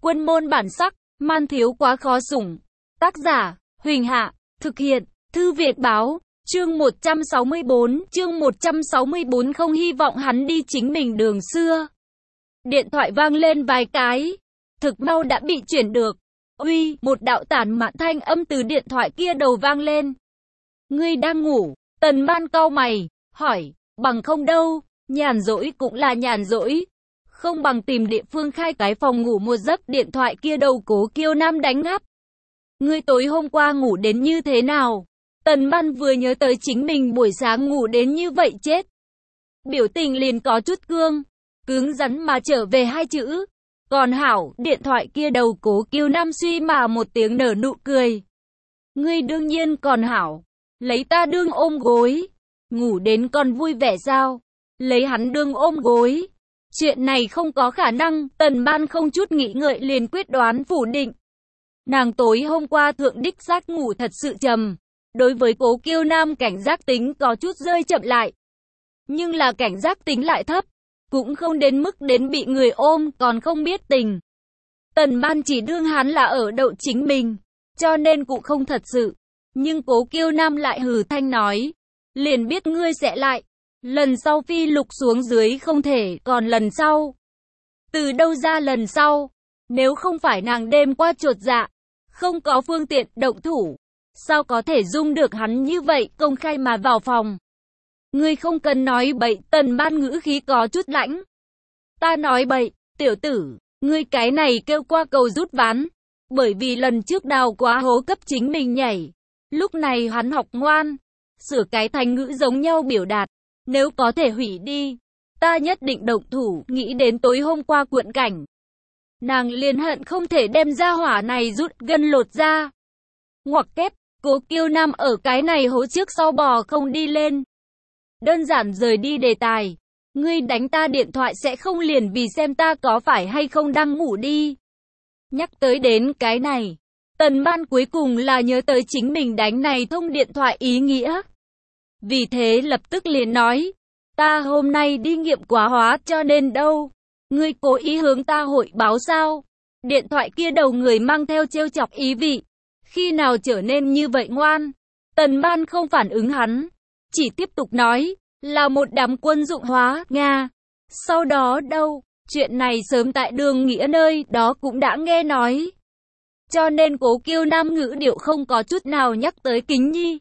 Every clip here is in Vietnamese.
Quân môn bản sắc, man thiếu quá khó sủng. Tác giả, Huỳnh Hạ, thực hiện, Thư Việt Báo, chương 164 không hy vọng hắn đi chính mình đường xưa. Điện thoại vang lên vài cái, thực mau đã bị chuyển được. Uy, một đạo tản mạn thanh âm từ điện thoại kia đầu vang lên. Ngươi đang ngủ? Tần Ban cau mày, hỏi, bằng không đâu, nhàn rỗi cũng là nhàn rỗi. Không bằng tìm địa phương khai cái phòng ngủ một giấc. Điện thoại kia đầu Cố Kiêu Nam đánh ngáp. Ngươi tối hôm qua ngủ đến như thế nào? Tần Ban vừa nhớ tới chính mình buổi sáng ngủ đến như vậy chết. Biểu tình liền có chút cứng rắn mà trở về hai chữ. Còn hảo. Điện thoại kia đầu Cố Kiêu Nam suy mà một tiếng nở nụ cười. Ngươi đương nhiên còn hảo. Lấy ta đương ôm gối. Ngủ đến còn vui vẻ sao? Lấy hắn đương ôm gối. Chuyện này không có khả năng. Tần Ban không chút nghĩ ngợi liền quyết đoán phủ định. Nàng tối hôm qua thượng đích xác ngủ thật sự trầm. Đối với Cố Kiêu Nam cảnh giác tính có chút rơi chậm lại. Nhưng là cảnh giác tính lại thấp. Cũng không đến mức đến bị người ôm còn không biết tình. Tần Ban chỉ đương hắn là ở đậu chính mình. Cho nên cũng không thật sự. Nhưng Cố Kiêu Nam lại hừ thanh nói. Liền biết ngươi sẽ lại. Lần sau phi lục xuống dưới không thể, còn lần sau. Từ đâu ra lần sau? Nếu không phải nàng đêm qua chột dạ, không có phương tiện động thủ, sao có thể dung được hắn như vậy công khai mà vào phòng? Ngươi không cần nói bậy. Tần Ban ngữ khí có chút lãnh. Ta nói bậy, tiểu tử, ngươi cái này kêu qua cầu rút ván. Bởi vì lần trước đào quá hố cấp chính mình nhảy. Lúc này hắn học ngoan, sửa cái thành ngữ giống nhau biểu đạt. Nếu có thể hủy đi, ta nhất định động thủ. Nghĩ đến tối hôm qua cuộn cảnh, nàng liền hận không thể đem ra hỏa này rút gân lột ra. Ngoặc kép, Cố Kiêu Nam ở cái này hố trước sau bò không đi lên. Đơn giản rời đi đề tài. Ngươi đánh ta điện thoại sẽ không liền vì xem ta có phải hay không đang ngủ đi. Nhắc tới đến cái này, Tần Ban cuối cùng là nhớ tới chính mình đánh này thông điện thoại ý nghĩa. Vì thế lập tức liền nói, ta hôm nay đi nghiệm quá hóa cho nên đâu. Ngươi cố ý hướng ta hội báo sao? Điện thoại kia đầu người mang theo trêu chọc ý vị. Khi nào trở nên như vậy ngoan? Tần Ban không phản ứng hắn, chỉ tiếp tục nói, là một đám quân dụng hóa, Nga. Sau đó đâu, chuyện này sớm tại Đường Nghĩa nơi đó cũng đã nghe nói. Cho nên Cố Kiêu Nam ngữ điệu không có chút nào nhắc tới Kính Nhi.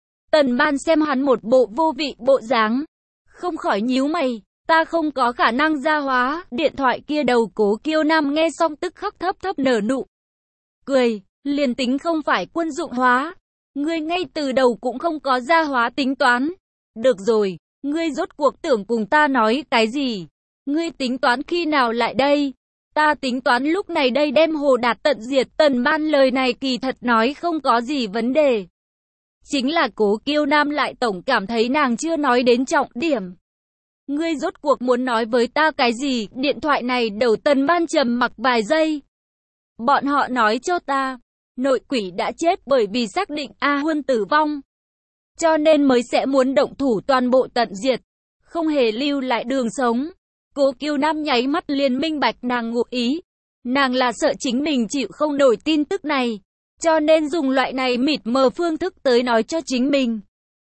Tần Ban xem hắn một bộ vô vị bộ dáng, không khỏi nhíu mày, ta không có khả năng gia hóa. Điện thoại kia đầu Cố Kiêu Nam nghe xong tức khắc thấp thấp nở nụ cười, liền tính không phải quân dụng hóa, ngươi ngay từ đầu cũng không có gia hóa tính toán. Được rồi, ngươi rốt cuộc tưởng cùng ta nói cái gì? Ngươi tính toán khi nào lại đây? Ta tính toán lúc này đây đem Hồ Đạt tận diệt. Tần Ban lời này kỳ thật nói không có gì vấn đề. Chính là Cố Kiêu Nam lại tổng cảm thấy nàng chưa nói đến trọng điểm. Ngươi rốt cuộc muốn nói với ta cái gì? Điện thoại này đầu Tần Ban trầm mặc vài giây. Bọn họ nói cho ta, nội quỷ đã chết bởi vì xác định A Huân tử vong. Cho nên mới sẽ muốn động thủ toàn bộ tận diệt, không hề lưu lại đường sống. Cố Kiêu Nam nháy mắt liền minh bạch nàng ngụ ý. Nàng là sợ chính mình chịu không nổi tin tức này, cho nên dùng loại này mịt mờ phương thức tới nói cho chính mình.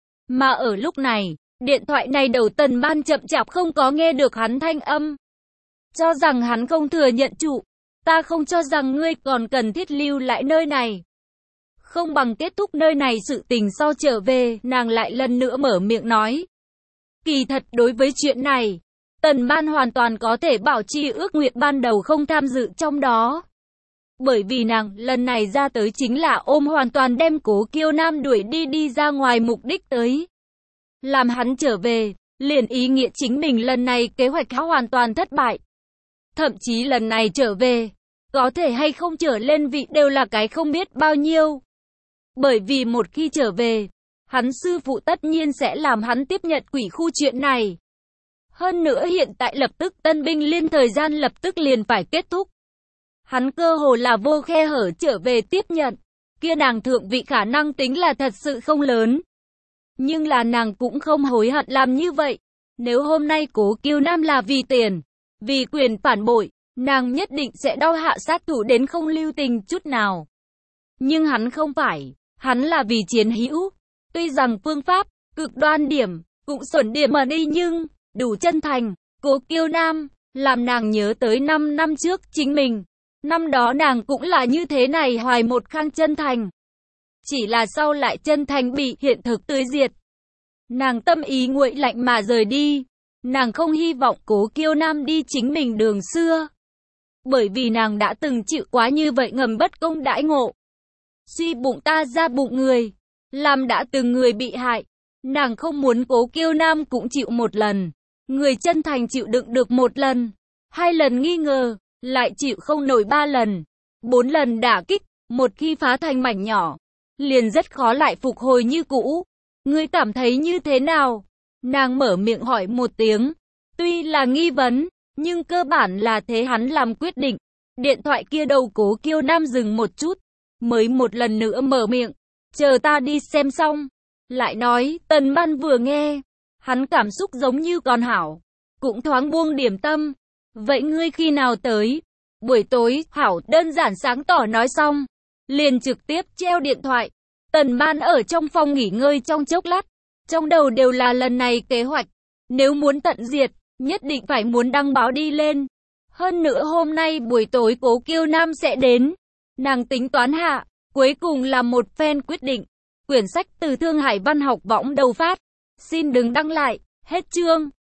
Mà ở lúc này, điện thoại này đầu Tần Ban chậm chạp không có nghe được hắn thanh âm. Cho rằng hắn không thừa nhận chủ. Ta không cho rằng ngươi còn cần thiết lưu lại nơi này. Không bằng kết thúc nơi này sự tình sau trở về. Nàng lại lần nữa mở miệng nói. Kỳ thật đối với chuyện này, Tần Ban hoàn toàn có thể bảo trì ước nguyện ban đầu không tham dự trong đó. Bởi vì nàng lần này ra tới chính là ôm hoàn toàn đem Cố Kiêu Nam đuổi đi ra ngoài mục đích tới. Làm hắn trở về, liền ý nghĩa chính mình lần này kế hoạch hoàn toàn thất bại. Thậm chí lần này trở về, có thể hay không trở lên vị đều là cái không biết bao nhiêu. Bởi vì một khi trở về, hắn sư phụ tất nhiên sẽ làm hắn tiếp nhận quỷ khu chuyện này. Hơn nữa hiện tại lập tức tân binh liên thời gian lập tức liền phải kết thúc. Hắn cơ hồ là vô khe hở trở về tiếp nhận. Kia nàng thượng vị khả năng tính là thật sự không lớn. Nhưng là nàng cũng không hối hận làm như vậy. Nếu hôm nay Cố Kiêu Nam là vì tiền, vì quyền phản bội, nàng nhất định sẽ đao hạ sát thủ đến không lưu tình chút nào. Nhưng hắn không phải, hắn là vì chiến hữu. Tuy rằng phương pháp, cực đoan điểm, cũng xuẩn điểm mà đi nhưng, đủ chân thành. Cố Kiêu Nam, làm nàng nhớ tới 5 năm trước chính mình. Năm đó nàng cũng là như thế này hoài một khang chân thành. Chỉ là sau lại chân thành bị hiện thực tươi diệt. Nàng tâm ý nguội lạnh mà rời đi. Nàng không hy vọng Cố Kiêu Nam đi chính mình đường xưa. Bởi vì nàng đã từng chịu quá như vậy ngầm bất công đãi ngộ. Suy bụng ta ra bụng người. Làm đã từng người bị hại. Nàng không muốn Cố Kiêu Nam cũng chịu một lần. Người chân thành chịu đựng được một lần. 2 lần nghi ngờ. Lại chịu không nổi 3 lần. 4 lần đả kích. Một khi phá thành mảnh nhỏ. Liền rất khó lại phục hồi như cũ. Ngươi cảm thấy như thế nào? Nàng mở miệng hỏi một tiếng. Tuy là nghi vấn. Nhưng cơ bản là thế hắn làm quyết định. Điện thoại kia đầu Cố Kiêu Nam dừng một chút. Mới một lần nữa mở miệng. Chờ ta đi xem xong. Lại nói, Tần Ban vừa nghe. Hắn cảm xúc giống như con hảo. Cũng thoáng buông điểm tâm. Vậy ngươi khi nào tới? Buổi tối, hảo đơn giản sáng tỏ nói xong. Liền trực tiếp treo điện thoại. Tần Ban ở trong phòng nghỉ ngơi trong chốc lát. Trong đầu đều là lần này kế hoạch. Nếu muốn tận diệt, nhất định phải muốn đăng báo đi lên. Hơn nữa hôm nay buổi tối Cố Kiêu Nam sẽ đến. Nàng tính toán hạ, cuối cùng là một phen quyết định. Quyển sách từ Thương Hải Văn học võng đầu phát. Xin đừng đăng lại, hết chương.